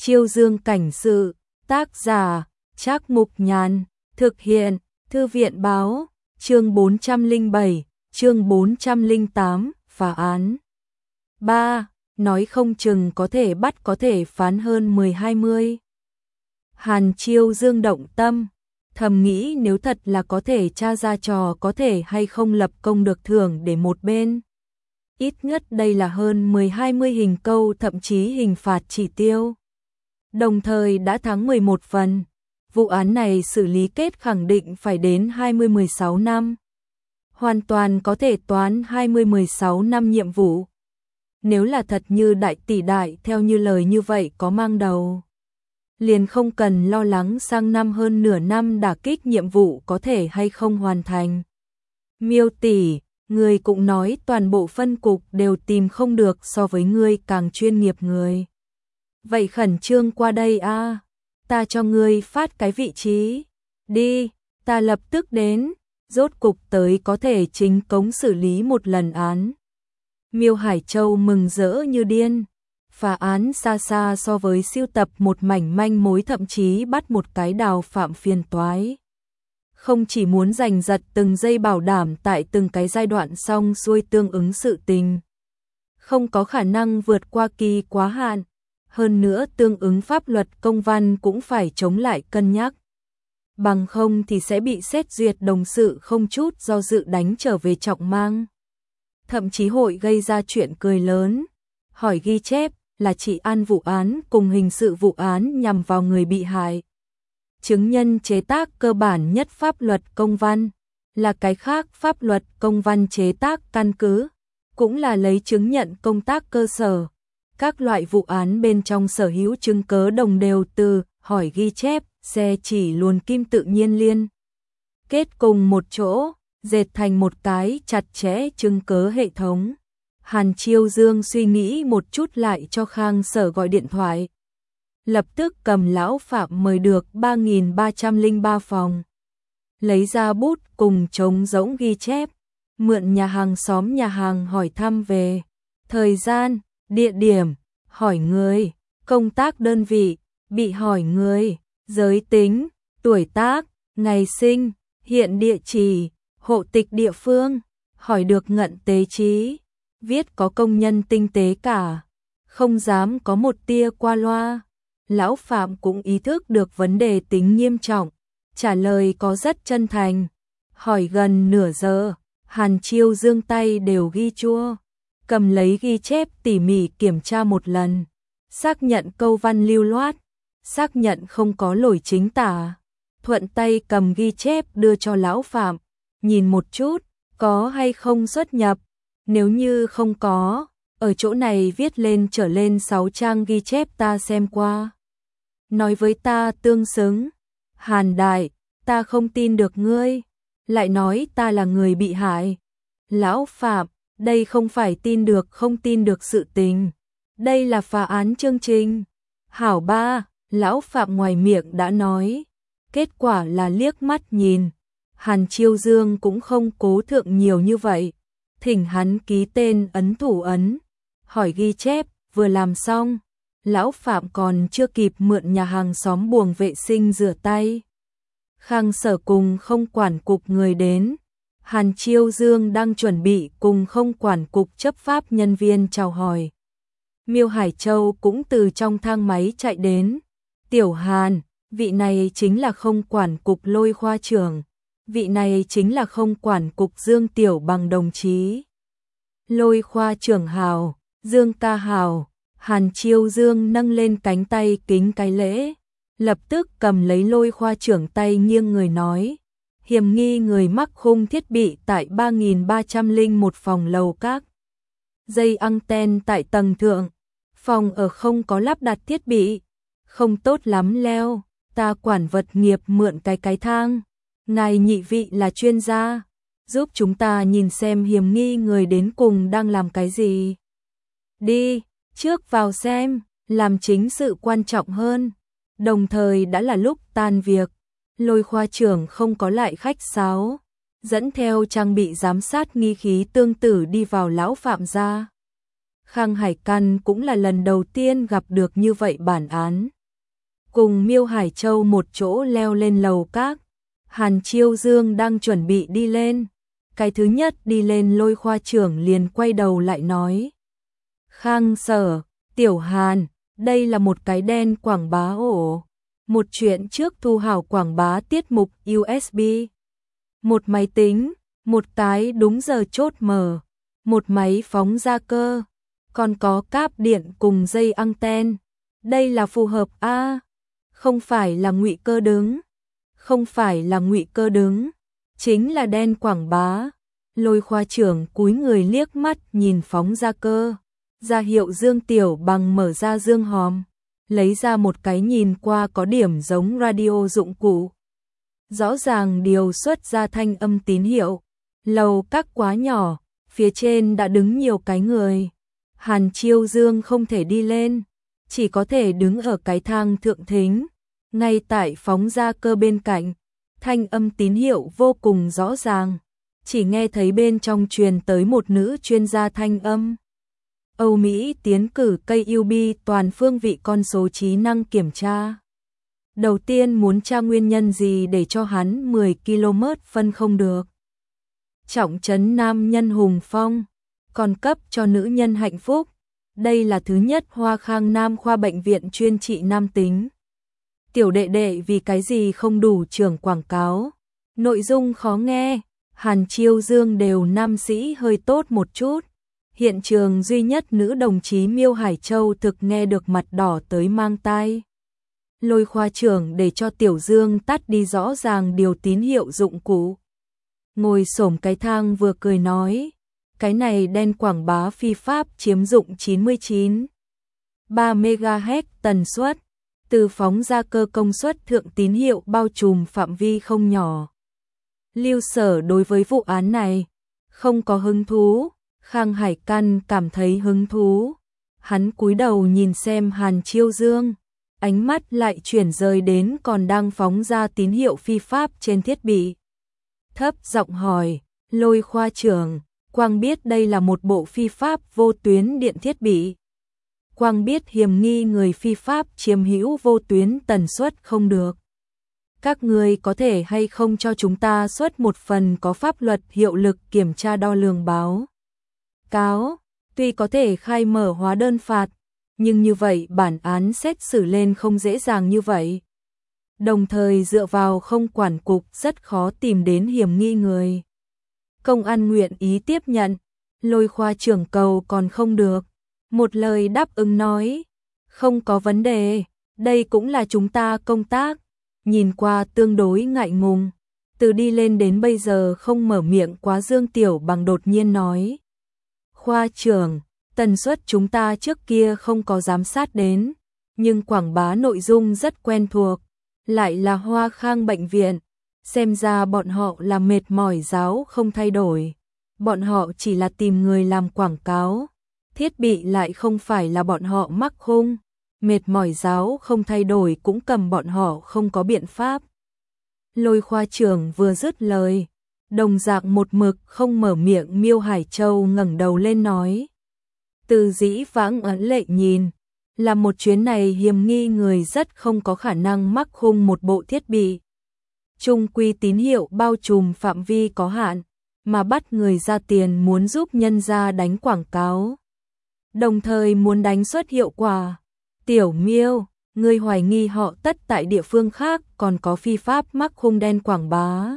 Chiêu Dương cảnh sự, tác giả, Trác Mục Nhàn, thực hiện, Thư viện báo, chương 407, chương 408, phá án. 3. Nói không chừng có thể bắt có thể phán hơn 10-20. Hàn Chiêu Dương động tâm, thầm nghĩ nếu thật là có thể tra ra trò có thể hay không lập công được thưởng để một bên. Ít nhất đây là hơn 10-20 hình câu, thậm chí hình phạt chỉ tiêu. Đồng thời đã thắng 11 phần. Vụ án này xử lý kết khẳng định phải đến 20-16 năm. Hoàn toàn có thể toán 20-16 năm nhiệm vụ. Nếu là thật như đại tỷ đại theo như lời như vậy có mang đầu, liền không cần lo lắng sang năm hơn nửa năm đả kích nhiệm vụ có thể hay không hoàn thành. Miêu tỷ, người cũng nói toàn bộ phân cục đều tìm không được so với ngươi càng chuyên nghiệp người. Vậy khẩn trương qua đây a, ta cho ngươi phát cái vị trí. Đi, ta lập tức đến, rốt cục tới có thể chính cống xử lý một lần án. Miêu Hải Châu mừng rỡ như điên. Phá án xa xa so với siêu tập một mảnh manh mối, thậm chí bắt một cái đào phạm phiền toái. Không chỉ muốn giành giật từng giây bảo đảm tại từng cái giai đoạn xong xuôi tương ứng sự tình. Không có khả năng vượt qua kỳ quá hạn. Hơn nữa tương ứng pháp luật công văn cũng phải chống lại cân nhắc. Bằng không thì sẽ bị xét duyệt đồng sự không chút do dự đánh trở về trọng mang. Thậm chí hội gây ra chuyện cười lớn. Hỏi ghi chép là chỉ an vụ án cùng hình sự vụ án nhằm vào người bị hại. Chứng nhân chế tác cơ bản nhất pháp luật công văn, là cái khác pháp luật công văn chế tác căn cứ, cũng là lấy chứng nhận công tác cơ sở. Các loại vụ án bên trong sở hữu chứng cớ đồng đều từ hỏi ghi chép, xe chỉ luồn kim tự nhiên liên kết cùng một chỗ, dệt thành một cái chặt chẽ chứng cớ hệ thống. Hàn Chiêu Dương suy nghĩ một chút lại cho Khang Sở gọi điện thoại. Lập tức cầm lão phạm mời được 3.303 phòng. Lấy ra bút cùng trống rỗng ghi chép. Mượn nhà hàng xóm nhà hàng hỏi thăm về thời gian, địa điểm, hỏi người, công tác đơn vị, bị hỏi người, giới tính, tuổi tác, ngày sinh, hiện địa chỉ, hộ tịch địa phương, hỏi được ngận tế trí, viết có công nhân tinh tế cả, không dám có một tia qua loa. Lão phạm cũng ý thức được vấn đề tính nghiêm trọng, trả lời có rất chân thành. Hỏi gần nửa giờ, Hàn Chiêu Dương tay đều ghi chua, cầm lấy ghi chép tỉ mỉ kiểm tra một lần, xác nhận câu văn lưu loát, xác nhận không có lỗi chính tả, thuận tay cầm ghi chép đưa cho lão phạm, nhìn một chút, có hay không xuất nhập, nếu như không có, ở chỗ này viết lên trở lên 6 trang ghi chép ta xem qua. Nói với ta tương xứng. Hàn đại, ta không tin được ngươi, lại nói ta là người bị hại. Lão phạm, đây không phải tin được không tin được sự tình, đây là phá án chương trình. Hảo ba, lão phạm ngoài miệng đã nói, kết quả là liếc mắt nhìn. Hàn Chiêu Dương cũng không cố thượng nhiều như vậy, thỉnh hắn ký tên ấn thủ ấn, hỏi ghi chép, vừa làm xong. Lão phạm còn chưa kịp mượn nhà hàng xóm buồng vệ sinh rửa tay. Khang Sở cùng không quản cục người đến. Hàn Chiêu Dương đang chuẩn bị cùng không quản cục chấp pháp nhân viên chào hỏi. Miêu Hải Châu cũng từ trong thang máy chạy đến. Tiểu Hàn, vị này chính là không quản cục Lôi khoa trưởng. Vị này chính là không quản cục Dương Tiểu Bằng đồng chí. Lôi khoa trưởng hào, Dương ca hào. Hàn Chiêu Dương nâng lên cánh tay kính cái lễ, lập tức cầm lấy Lôi khoa trưởng tay nghiêng người nói, hiểm nghi người mắc khung thiết bị tại 3.301 phòng lầu các. Dây anten tại tầng thượng, phòng ở không có lắp đặt thiết bị, không tốt lắm leo, ta quản vật nghiệp mượn cái thang. Ngài nhị vị là chuyên gia, giúp chúng ta nhìn xem hiểm nghi người đến cùng đang làm cái gì. Đi. Trước vào xem, làm chính sự quan trọng hơn. Đồng thời đã là lúc tan việc, Lôi khoa trưởng không có lại khách sáo, dẫn theo trang bị giám sát nghi khí tương tự đi vào lão phạm gia. Khang Hải Căn cũng là lần đầu tiên gặp được như vậy bản án. cùng Miêu Hải Châu một chỗ leo lên lầu các. Hàn Chiêu Dương đang chuẩn bị đi lên. Cái thứ nhất đi lên Lôi khoa trưởng liền quay đầu lại nói. Khang Sở, Tiểu Hàn, đây là một cái đen quảng bá ổ. Một chuyện trước thu hảo quảng bá tiết mục USB. Một máy tính, một cái đúng giờ chốt mở, một máy phóng ra cơ, còn có cáp điện cùng dây anten. Đây là phù hợp a? Không phải là ngụy cơ đứng. Không phải là ngụy cơ đứng, chính là đen quảng bá. Lôi khoa trưởng cúi người liếc mắt nhìn phóng ra cơ, ra hiệu Dương Tiểu Bằng mở ra dương hòm, lấy ra một cái nhìn qua có điểm giống radio dụng cụ. Rõ ràng điều xuất ra thanh âm tín hiệu. Lầu các quá nhỏ, phía trên đã đứng nhiều cái người. Hàn Chiêu Dương không thể đi lên, chỉ có thể đứng ở cái thang thượng thính. Ngay tại phóng ra cơ bên cạnh, thanh âm tín hiệu vô cùng rõ ràng, chỉ nghe thấy bên trong truyền tới một nữ chuyên gia thanh âm. Âu Mỹ tiến cử cây UB toàn phương vị con số trí năng kiểm tra. Đầu tiên muốn tra nguyên nhân gì để cho hắn 10 km phân không được. Trọng trấn nam nhân hùng phong, còn cấp cho nữ nhân hạnh phúc. Đây là thứ nhất Hoa Khang Nam khoa bệnh viện chuyên trị nam tính. Tiểu đệ đệ vì cái gì không đủ trưởng quảng cáo. Nội dung khó nghe, Hàn Chiêu Dương đều nam sĩ hơi tốt một chút. Hiện trường duy nhất nữ đồng chí Miêu Hải Châu thực nghe được mặt đỏ tới mang tai. Lôi khoa trưởng để cho Tiểu Dương tắt đi rõ ràng điều tín hiệu dụng cụ. Ngồi xổm cái thang vừa cười nói, cái này đen quảng bá phi pháp chiếm dụng 99,3 MHz tần suất, từ phóng ra cơ công suất thượng tín hiệu bao trùm phạm vi không nhỏ. Lưu Sở đối với vụ án này không có hứng thú, Khang Hải Căn cảm thấy hứng thú. Hắn cúi đầu nhìn xem Hàn Chiêu Dương, ánh mắt lại chuyển rời đến còn đang phóng ra tín hiệu phi pháp trên thiết bị. Thấp giọng hỏi, Lôi khoa trưởng, Quang biết đây là một bộ phi pháp vô tuyến điện thiết bị. Quang biết hiểm nghi người phi pháp chiếm hữu vô tuyến tần suất không được. Các người có thể hay không cho chúng ta xuất một phần có pháp luật hiệu lực kiểm tra đo lường báo cáo, tuy có thể khai mở hóa đơn phạt, nhưng như vậy bản án xét xử lên không dễ dàng như vậy. Đồng thời dựa vào không quản cục rất khó tìm đến hiểm nghi người. Công an nguyện ý tiếp nhận, Lôi khoa trưởng cầu còn không được. Một lời đáp ứng nói, không có vấn đề, đây cũng là chúng ta công tác. Nhìn qua tương đối ngại ngùng, từ đi lên đến bây giờ không mở miệng quá Dương Tiểu Bằng đột nhiên nói. Khoa trưởng, tần suất chúng ta trước kia không có giám sát đến, nhưng quảng bá nội dung rất quen thuộc, lại là Hoa Khang bệnh viện, xem ra bọn họ là mệt mỏi giáo không thay đổi, bọn họ chỉ là tìm người làm quảng cáo, thiết bị lại không phải là bọn họ mắc khung, mệt mỏi giáo không thay đổi cũng cầm bọn họ không có biện pháp. Lôi khoa trưởng vừa dứt lời, đồng dạng một mực không mở miệng Miêu Hải Châu ngẩng đầu lên nói. Từ dĩ vãng ấn lệ nhìn, là một chuyến này hiểm nghi người rất không có khả năng mắc khung một bộ thiết bị. Trung quy tín hiệu bao trùm phạm vi có hạn, mà bắt người ra tiền muốn giúp nhân ra đánh quảng cáo. Đồng thời muốn đánh xuất hiệu quả. Tiểu Miêu, người hoài nghi họ tất tại địa phương khác còn có phi pháp mắc khung đen quảng bá.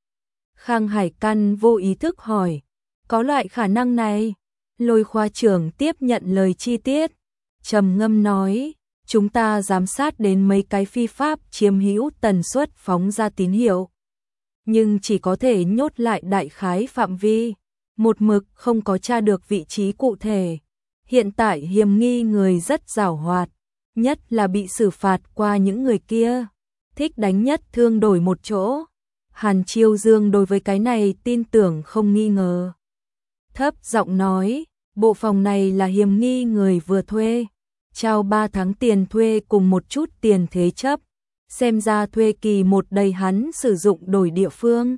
Khang Hải Căn vô ý thức hỏi, có loại khả năng này? Lôi khoa trưởng tiếp nhận lời chi tiết, trầm ngâm nói, chúng ta giám sát đến mấy cái phi pháp chiếm hữu tần suất phóng ra tín hiệu, nhưng chỉ có thể nhốt lại đại khái phạm vi, một mực không có tra được vị trí cụ thể. Hiện tại hiểm nghi người rất giàu hoạt, nhất là bị xử phạt qua những người kia, thích đánh nhất thương đổi một chỗ. Hàn Chiêu Dương đối với cái này tin tưởng không nghi ngờ. Thấp giọng nói, bộ phòng này là hiểm nghi người vừa thuê, trao 3 tháng tiền thuê cùng một chút tiền thế chấp, xem ra thuê kỳ 1 đầy hắn sử dụng đổi địa phương.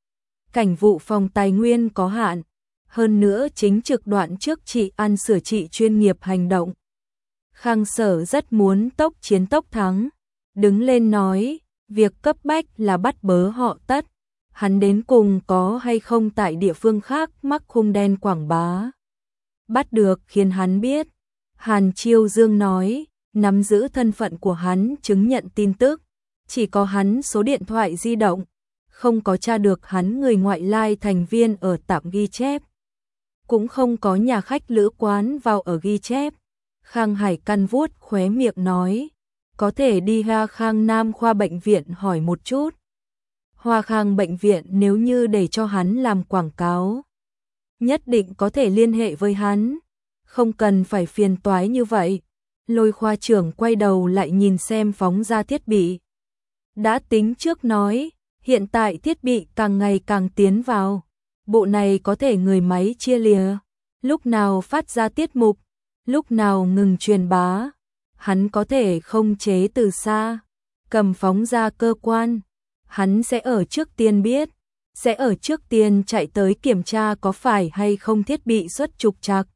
Cảnh vụ phòng tài nguyên có hạn, hơn nữa chính trực đoạn trước trị ăn sửa trị chuyên nghiệp hành động. Khang Sở rất muốn tốc chiến tốc thắng, đứng lên nói, việc cấp bách là bắt bớ họ Tất. Hắn đến cùng có hay không tại địa phương khác mắc khung đen quảng bá. Bắt được khiến hắn biết. Hàn Chiêu Dương nói, nắm giữ thân phận của hắn chứng nhận tin tức. Chỉ có hắn số điện thoại di động. Không có tra được hắn người ngoại lai thành viên ở tạm ghi chép. Cũng không có nhà khách lữ quán vào ở ghi chép. Khang Hải căn vuốt khóe miệng nói, có thể đi Hoa Khang Nam khoa bệnh viện hỏi một chút. Hoa Khang bệnh viện nếu như để cho hắn làm quảng cáo, nhất định có thể liên hệ với hắn, không cần phải phiền toái như vậy. Lôi khoa trưởng quay đầu lại nhìn xem phóng ra thiết bị. Đã tính trước nói, hiện tại thiết bị càng ngày càng tiến vào. Bộ này có thể người máy chia lìa, lúc nào phát ra tiết mục, lúc nào ngừng truyền bá. Hắn có thể không chế từ xa, cầm phóng ra cơ quan. Hắn sẽ ở trước tiên biết, sẽ ở trước tiên chạy tới kiểm tra có phải hay không thiết bị xuất trục trặc.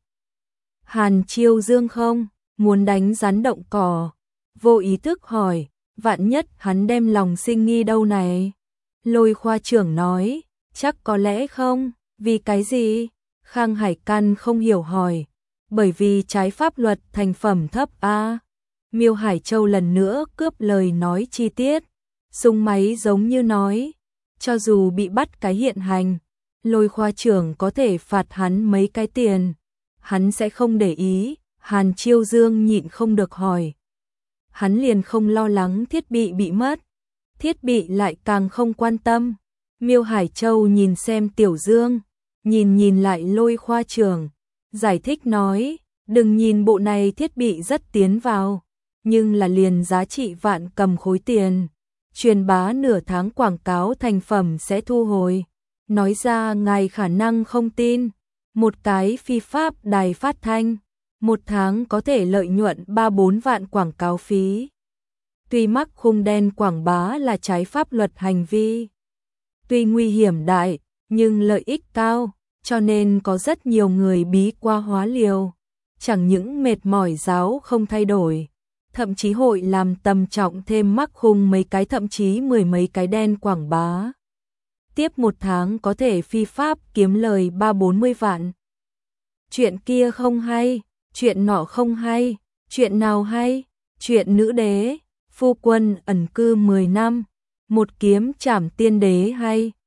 Hàn Chiêu Dương không muốn đánh rắn động cỏ, vô ý thức hỏi, vạn nhất hắn đem lòng sinh nghi đâu này. Lôi khoa trưởng nói, chắc có lẽ không, vì cái gì? Khang Hải Căn không hiểu hỏi, bởi vì trái pháp luật thành phẩm thấp a. Miêu Hải Châu lần nữa cướp lời nói chi tiết, súng máy giống như nói, cho dù bị bắt cái hiện hành, Lôi khoa trưởng có thể phạt hắn mấy cái tiền, hắn sẽ không để ý. Hàn Chiêu Dương nhịn không được hỏi, hắn liền không lo lắng thiết bị mất, thiết bị lại càng không quan tâm. Miêu Hải Châu nhìn xem Tiểu Dương, nhìn lại Lôi khoa trưởng, giải thích nói, đừng nhìn bộ này thiết bị rất tiến vào, nhưng là liền giá trị vạn cầm khối tiền. Truyền bá nửa tháng quảng cáo thành phẩm sẽ thu hồi. Nói ra ngài khả năng không tin, một cái phi pháp đài phát thanh, một tháng có thể lợi nhuận 3-4 vạn quảng cáo phí. Tuy mắc khung đen quảng bá là trái pháp luật hành vi, tuy nguy hiểm đại, nhưng lợi ích cao, cho nên có rất nhiều người bí qua hóa liều. Chẳng những mệt mỏi giáo không thay đổi, thậm chí hội làm tầm trọng thêm mắc khung mấy cái, thậm chí 10 mấy cái đen quảng bá. Tiếp một tháng có thể phi pháp kiếm lời 3-40 vạn. Chuyện kia không hay, chuyện nọ không hay, chuyện nào hay? Chuyện nữ đế, phu quân ẩn cư 10 năm, một kiếm trảm tiên đế hay,